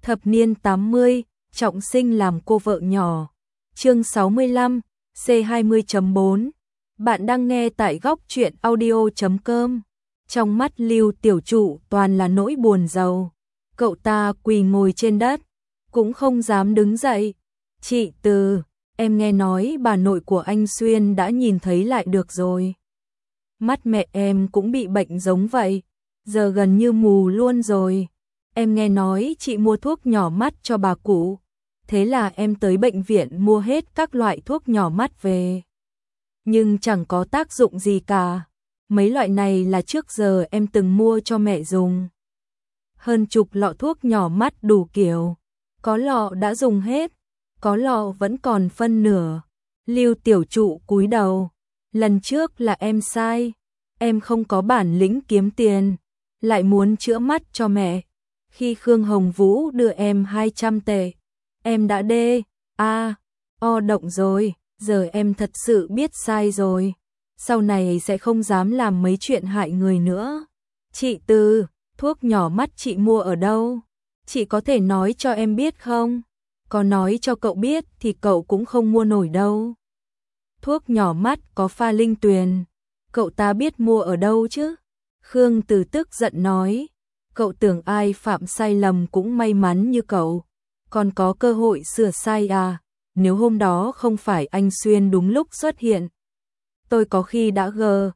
Thập niên 80, trọng sinh làm cô vợ nhỏ. Chương 65, C20.4. Bạn đang nghe tại góc truyện audio.com. Trong mắt Lưu tiểu trụ toàn là nỗi buồn rầu. Cậu ta quỳ ngồi trên đất, cũng không dám đứng dậy. Chị Từ, em nghe nói bà nội của anh Xuyên đã nhìn thấy lại được rồi. Mắt mẹ em cũng bị bệnh giống vậy, giờ gần như mù luôn rồi. Em nghe nói chị mua thuốc nhỏ mắt cho bà cụ, thế là em tới bệnh viện mua hết các loại thuốc nhỏ mắt về. Nhưng chẳng có tác dụng gì cả. Mấy loại này là trước giờ em từng mua cho mẹ dùng. Hơn chục lọ thuốc nhỏ mắt đủ kiểu, có lọ đã dùng hết, có lọ vẫn còn phân nửa. Lưu tiểu trụ cúi đầu, lần trước là em sai, em không có bản lĩnh kiếm tiền, lại muốn chữa mắt cho mẹ. Khi Khương Hồng Vũ đưa em 200 tệ, em đã động rồi, giờ em thật sự biết sai rồi. Sau này sẽ không dám làm mấy chuyện hại người nữa. Chị Từ, thuốc nhỏ mắt chị mua ở đâu? Chị có thể nói cho em biết không? Có nói cho cậu biết thì cậu cũng không mua nổi đâu. Thuốc nhỏ mắt có pha linh tuyền, cậu ta biết mua ở đâu chứ? Khương Từ tức giận nói, cậu tưởng ai phạm sai lầm cũng may mắn như cậu, còn có cơ hội sửa sai à? Nếu hôm đó không phải anh Xuyên đúng lúc xuất hiện, tôi có khi đã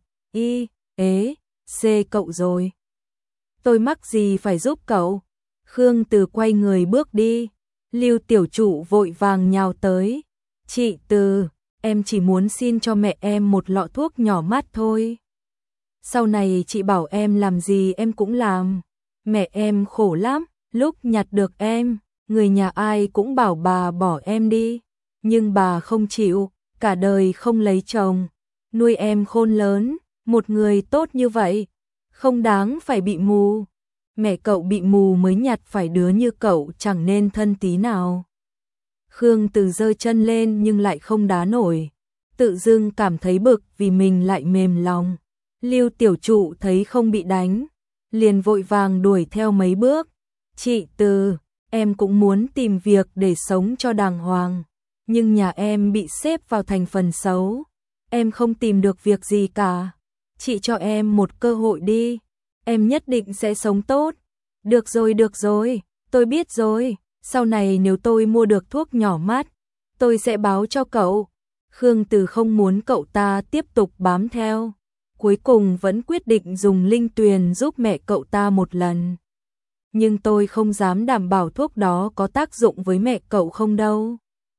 cậu rồi. Tôi mắc gì phải giúp cậu? Khương Từ quay người bước đi. Lưu tiểu trụ vội vàng nhào tới. Chị Từ, em chỉ muốn xin cho mẹ em một lọ thuốc nhỏ mắt thôi. Sau này chị bảo em làm gì em cũng làm. Mẹ em khổ lắm, lúc nhặt được em, người nhà ai cũng bảo bà bỏ em đi. Nhưng bà không chịu, cả đời không lấy chồng, nuôi em khôn lớn, một người tốt như vậy, không đáng phải bị mù. Mẹ cậu bị mù mới nhặt phải đứa như cậu chẳng nên thân tí nào. Khương Từ giơ chân lên nhưng lại không đá nổi, tự dưng cảm thấy bực vì mình lại mềm lòng. Lưu tiểu trụ thấy không bị đánh, liền vội vàng đuổi theo mấy bước. Chị Từ, em cũng muốn tìm việc để sống cho đàng hoàng, nhưng nhà em bị xếp vào thành phần xấu, em không tìm được việc gì cả. Chị cho em một cơ hội đi, em nhất định sẽ sống tốt. Được rồi, tôi biết rồi, sau này nếu tôi mua được thuốc nhỏ mắt, tôi sẽ báo cho cậu. Khương Từ không muốn cậu ta tiếp tục bám theo, cuối cùng vẫn quyết định dùng linh tuyền giúp mẹ cậu ta một lần. Nhưng tôi không dám đảm bảo thuốc đó có tác dụng với mẹ cậu không đâu.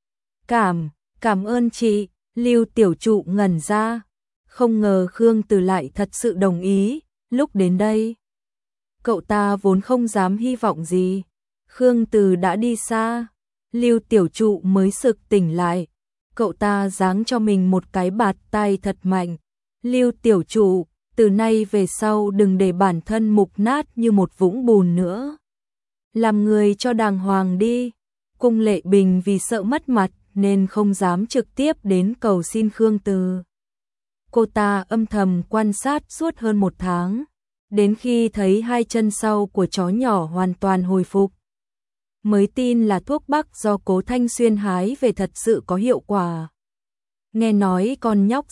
Cảm ơn chị. Lưu tiểu trụ ngẩn ra, không ngờ Khương Từ lại thật sự đồng ý. Lúc đến đây, cậu ta vốn không dám hy vọng gì. Khương Từ đã đi xa, Lưu tiểu trụ mới sực tỉnh lại. Cậu ta giáng cho mình một cái bạt tay thật mạnh. Lưu tiểu trụ, từ nay về sau đừng để bản thân mục nát như một vũng bùn nữa. Làm người cho đàng hoàng đi. Cung Lệ Bình vì sợ mất mặt nên không dám trực tiếp đến cầu xin Khương Từ. Cô ta âm thầm quan sát suốt hơn 1 tháng, đến khi thấy 2 chân sau của chó nhỏ hoàn toàn hồi phục, mới tin là thuốc bắc do Cố Thanh Xuyên hái về thật sự có hiệu quả. Nghe nói con nhóc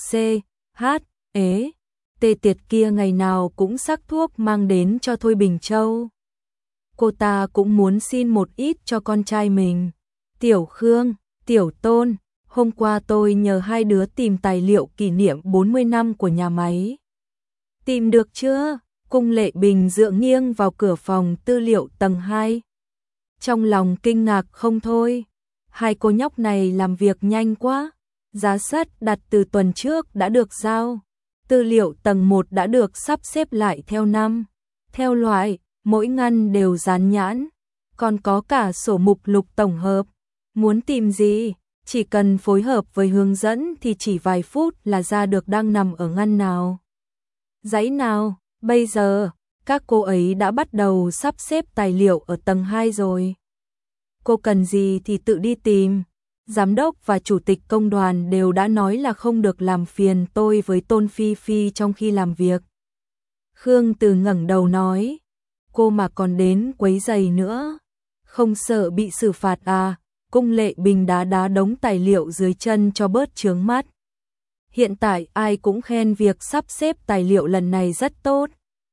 tê tiệt kia ngày nào cũng xắc thuốc mang đến cho Thôi Bình Châu. Cô ta cũng muốn xin một ít cho con trai mình. Tiểu Khương, Tiểu Tôn, hôm qua tôi nhờ 2 đứa tìm tài liệu kỷ niệm 40 năm của nhà máy. Tìm được chưa? Cung Lệ Bình dựa nghiêng vào cửa phòng tư liệu tầng 2. Trong lòng kinh ngạc không thôi. 2 cô nhóc này làm việc nhanh quá. Giá sắt đặt từ tuần trước đã được giao. Tư liệu tầng 1 đã được sắp xếp lại theo năm, theo loại, mỗi ngăn đều dán nhãn. Còn có cả sổ mục lục tổng hợp. Muốn tìm gì, chỉ cần phối hợp với hướng dẫn thì chỉ vài phút là ra được đang nằm ở ngăn nào, dãy nào. Bây giờ, các cô ấy đã bắt đầu sắp xếp tài liệu ở tầng 2 rồi. Cô cần gì thì tự đi tìm. Giám đốc và chủ tịch công đoàn đều đã nói là không được làm phiền tôi với Tôn Phi Phi trong khi làm việc. Khương Từ ngẩng đầu nói, cô mà còn đến quấy rầy nữa, Không sợ bị xử phạt à? Cung Lệ Bình đá đá đống tài liệu dưới chân cho bớt chướng mắt. Hiện tại ai cũng khen việc sắp xếp tài liệu lần này rất tốt,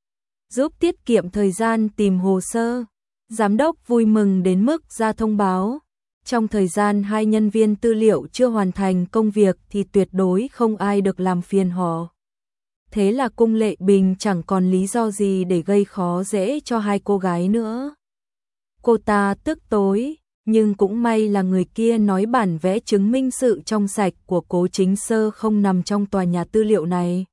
giúp tiết kiệm thời gian tìm hồ sơ. Giám đốc vui mừng đến mức ra thông báo. Trong thời gian 2 nhân viên tư liệu chưa hoàn thành công việc thì tuyệt đối không ai được làm phiền họ. Thế là Cung Lệ Bình chẳng còn lý do gì để gây khó dễ cho 2 cô gái nữa. Cô ta tức tối, nhưng cũng may là người kia nói bản vẽ chứng minh sự trong sạch của Cố Chính Sơ không nằm trong tòa nhà tư liệu này.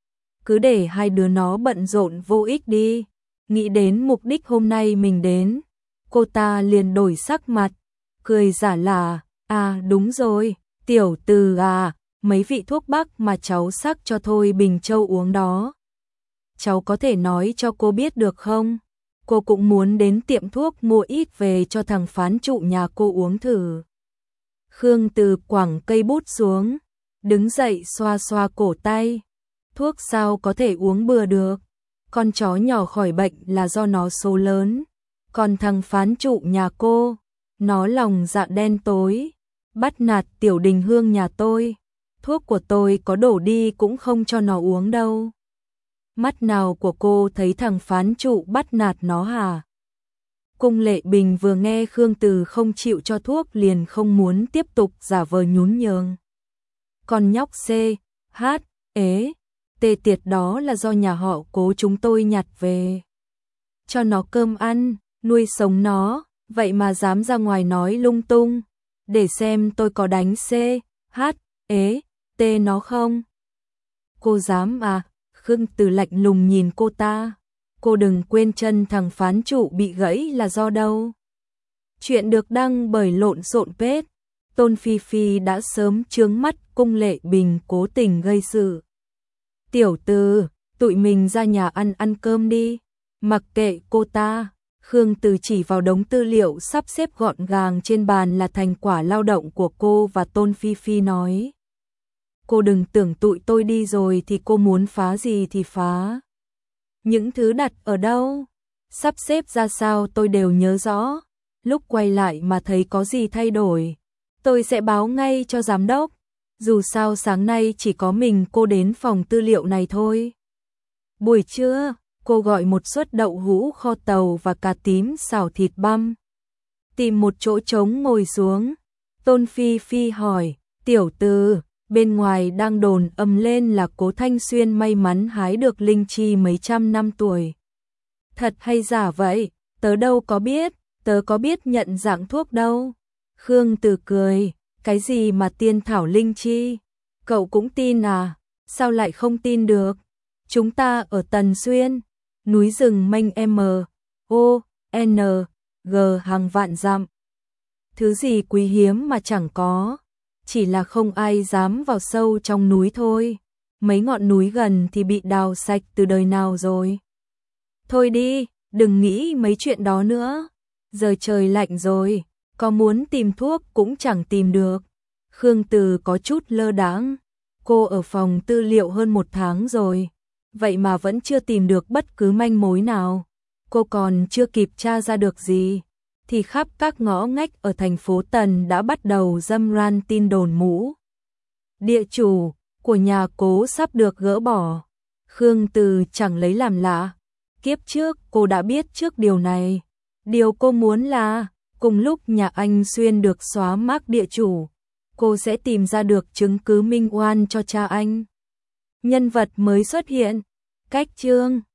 Cứ để 2 đứa nó bận rộn vô ích đi. Nghĩ đến mục đích hôm nay mình đến, cô ta liền đổi sắc mặt, cười giả là, à đúng rồi, tiểu Từ à, mấy vị thuốc bắc mà cháu sắc cho Thôi Bình Châu uống đó. Cháu có thể nói cho cô biết được không? Cô cũng muốn đến tiệm thuốc mua ít về cho thằng phán trụ nhà cô uống thử. Khương Từ quẳng cây bút xuống, đứng dậy xoa xoa cổ tay. Thuốc sao có thể uống bừa được? Con chó nhỏ khỏi bệnh là do nó số lớn. Còn thằng phán trụ nhà cô, nó lòng dạ đen tối, bắt nạt Tiểu Đình Hương nhà tôi. Thuốc của tôi có đổ đi cũng không cho nó uống đâu. Mắt nào của cô thấy thằng phán trụ bắt nạt nó hả? Cung Lệ Bình vừa nghe Khương Từ không chịu cho thuốc liền không muốn tiếp tục giả vờ nhún nhường. Con nhóc C, H, ế, tê tiệt đó là do nhà họ Cố chúng tôi nhặt về. Cho nó cơm ăn, nuôi sống nó, vậy mà dám ra ngoài nói lung tung. Để xem tôi có đánh C, H, ế, tê nó không? Cô dám à? Khương Từ lạnh lùng nhìn cô ta. Cô đừng quên chân thằng phán trụ bị gãy là do đâu. Chuyện được đăng bởi Lộn Xộn Page. Tôn Phi Phi đã sớm chướng mắt Cung Lệ Bình cố tình gây sự. Tiểu Từ, tụi mình ra nhà ăn cơm đi. Mặc kệ cô ta, Khương Từ chỉ vào đống tư liệu sắp xếp gọn gàng trên bàn là thành quả lao động của cô và Tôn Phi Phi nói. Cô đừng tưởng tụi tôi đi rồi thì cô muốn phá gì thì phá. Những thứ đặt ở đâu, sắp xếp ra sao tôi đều nhớ rõ. Lúc quay lại mà thấy có gì thay đổi, tôi sẽ báo ngay cho giám đốc. Dù sao sáng nay chỉ có mình cô đến phòng tư liệu này thôi. Buổi trưa, cô gọi một suất đậu hũ kho tàu và cà tím xào thịt băm. Tìm một chỗ trống ngồi xuống. Tôn Phi Phi hỏi, Tiểu Từ, bên ngoài đang đồn ầm lên là Cố Thanh Xuyên may mắn hái được linh chi mấy trăm năm tuổi. Thật hay giả vậy? Tớ đâu có biết, tớ có biết nhận dạng thuốc đâu. Khương Từ cười, cái gì mà tiên thảo linh chi? Cậu cũng tin à? Sao lại không tin được? Chúng ta ở Tần Xuyên, núi rừng mênh M.O.N.G hàng vạn dặm. Thứ gì quý hiếm mà chẳng có, chỉ là không ai dám vào sâu trong núi thôi. Mấy ngọn núi gần thì bị đào sạch từ đời nào rồi. Thôi đi, đừng nghĩ mấy chuyện đó nữa. Giờ trời lạnh rồi, có muốn tìm thuốc cũng chẳng tìm được. Khương Từ có chút lơ đãng. Cô ở phòng tư liệu hơn 1 tháng rồi, vậy mà vẫn chưa tìm được bất cứ manh mối nào. Cô còn chưa kịp tra ra được gì, thì khắp các ngõ ngách ở thành phố Tần đã bắt đầu râm ran tin đồn mũ địa chủ của nhà Cố sắp được gỡ bỏ. Khương Từ chẳng lấy làm lạ. Kiếp trước cô đã biết trước điều này. Điều cô muốn là cùng lúc nhà anh Xuyên được xóa mác địa chủ, cô sẽ tìm ra được chứng cứ minh oan cho cha anh. Nhân vật mới xuất hiện. Cách chương